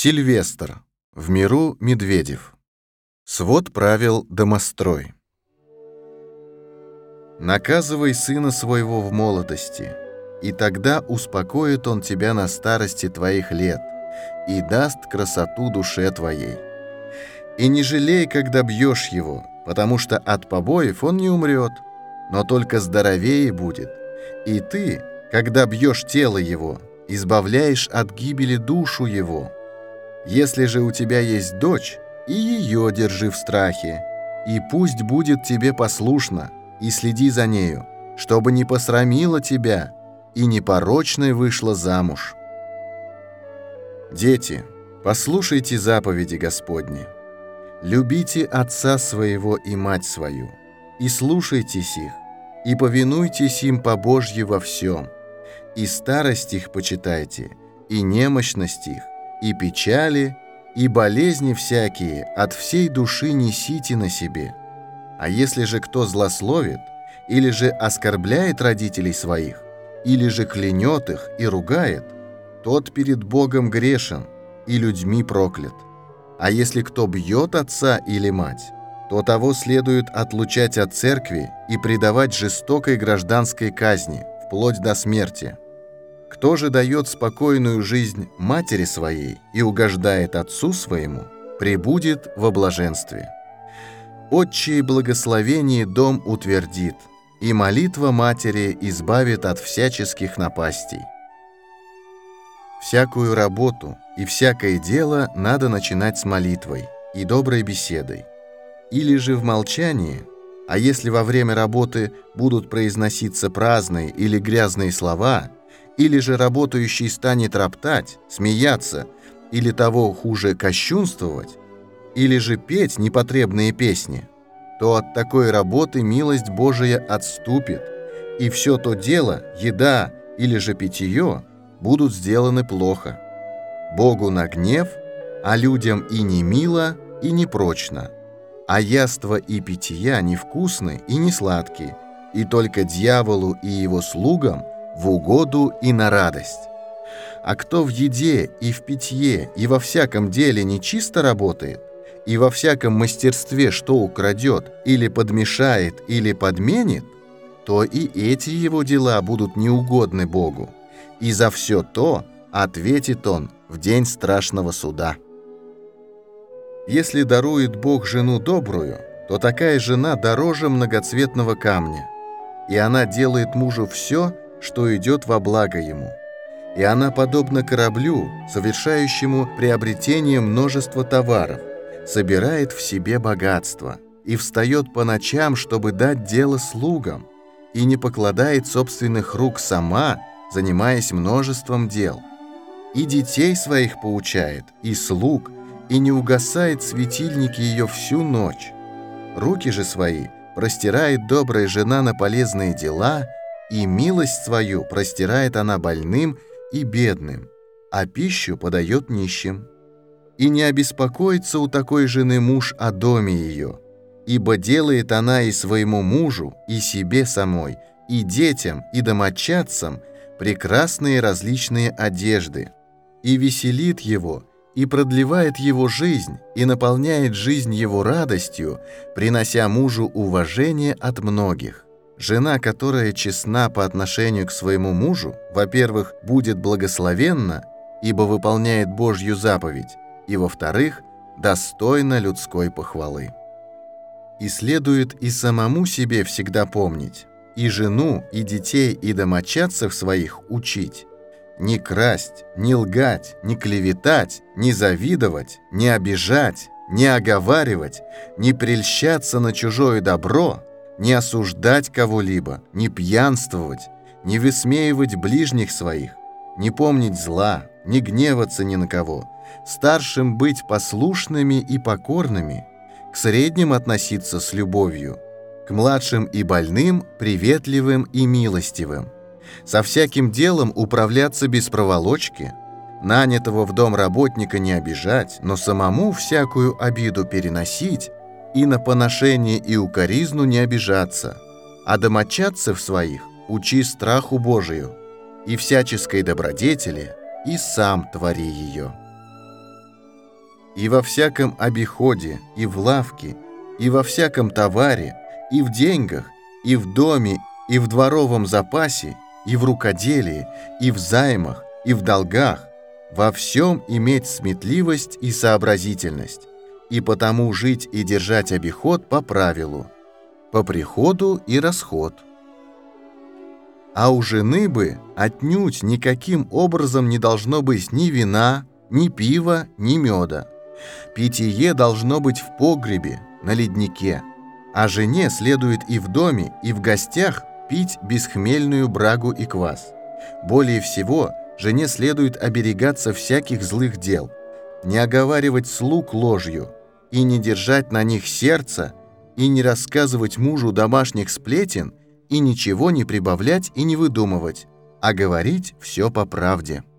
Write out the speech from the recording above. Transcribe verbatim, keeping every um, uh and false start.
Сильвестр. В миру Медведев. Свод правил домострой. Наказывай сына своего в молодости, и тогда успокоит он тебя на старости твоих лет и даст красоту душе твоей. И не жалей, когда бьешь его, потому что от побоев он не умрет, но только здоровее будет. И ты, когда бьешь тело его, избавляешь от гибели душу его. Если же у тебя есть дочь, и ее держи в страхе, и пусть будет тебе послушна, и следи за нею, чтобы не посрамила тебя и непорочной вышла замуж. Дети, послушайте заповеди Господни. Любите отца своего и мать свою, и слушайтесь их, и повинуйтесь им по Божьи во всем, и старость их почитайте, и немощность их, и печали, и болезни всякие от всей души несите на себе. А если же кто злословит, или же оскорбляет родителей своих, или же клянет их и ругает, тот перед Богом грешен и людьми проклят. А если кто бьет отца или мать, то того следует отлучать от церкви и предавать жестокой гражданской казни, вплоть до смерти. Кто же дает спокойную жизнь матери своей и угождает отцу своему, пребудет во блаженстве. Отчие благословение дом утвердит, и молитва матери избавит от всяческих напастей. Всякую работу и всякое дело надо начинать с молитвой и доброй беседой, или же в молчании, а если во время работы будут произноситься праздные или грязные слова, или же работающий станет роптать, смеяться, или того хуже кощунствовать, или же петь непотребные песни, то от такой работы милость Божия отступит, и все то дело, еда или же питье, будут сделаны плохо. Богу на гнев, а людям и не мило, и не прочно, а яства и питья невкусны и не сладкие, и только дьяволу и его слугам в угоду и на радость. А кто в еде и в питье и во всяком деле нечисто работает, и во всяком мастерстве что украдет, или подмешает, или подменит, то и эти его дела будут неугодны Богу, и за все то ответит он в день страшного суда. Если дарует Бог жену добрую, то такая жена дороже многоцветного камня, и она делает мужу все, что идет во благо ему. И она подобна кораблю, совершающему приобретение множества товаров, собирает в себе богатство и встает по ночам, чтобы дать дело слугам, и не покладает собственных рук сама, занимаясь множеством дел. И детей своих поучает, и слуг, и не угасает светильники ее всю ночь. Руки же свои простирает добрая жена на полезные дела, и милость свою простирает она больным и бедным, а пищу подает нищим. И не обеспокоится у такой жены муж о доме ее, ибо делает она и своему мужу, и себе самой, и детям, и домочадцам прекрасные различные одежды, и веселит его, и продлевает его жизнь, и наполняет жизнь его радостью, принося мужу уважение от многих. Жена, которая честна по отношению к своему мужу, во-первых, будет благословенна, ибо выполняет Божью заповедь, и, во-вторых, достойна людской похвалы. И следует и самому себе всегда помнить, и жену, и детей, и домочадцев своих учить, не красть, не лгать, не клеветать, не завидовать, не обижать, не оговаривать, не прельщаться на чужое добро, не осуждать кого-либо, не пьянствовать, не высмеивать ближних своих, не помнить зла, не гневаться ни на кого, старшим быть послушными и покорными, к средним относиться с любовью, к младшим и больным приветливым и милостивым, со всяким делом управляться без проволочки, нанятого в дом работника не обижать, но самому всякую обиду переносить, и на поношение и укоризну не обижаться, а домочадцев своих учи страху Божию, и всяческой добродетели, и сам твори ее. И во всяком обиходе, и в лавке, и во всяком товаре, и в деньгах, и в доме, и в дворовом запасе, и в рукоделии, и в займах, и в долгах, во всем иметь сметливость и сообразительность, и потому жить и держать обиход по правилу, по приходу и расход. А у жены бы отнюдь никаким образом не должно быть ни вина, ни пива, ни меда. Питье должно быть в погребе, на леднике, а жене следует и в доме, и в гостях пить бесхмельную брагу и квас. Более всего, жене следует оберегаться всяких злых дел, не оговаривать слуг ложью, и не держать на них сердца, и не рассказывать мужу домашних сплетен, и ничего не прибавлять и не выдумывать, а говорить все по правде.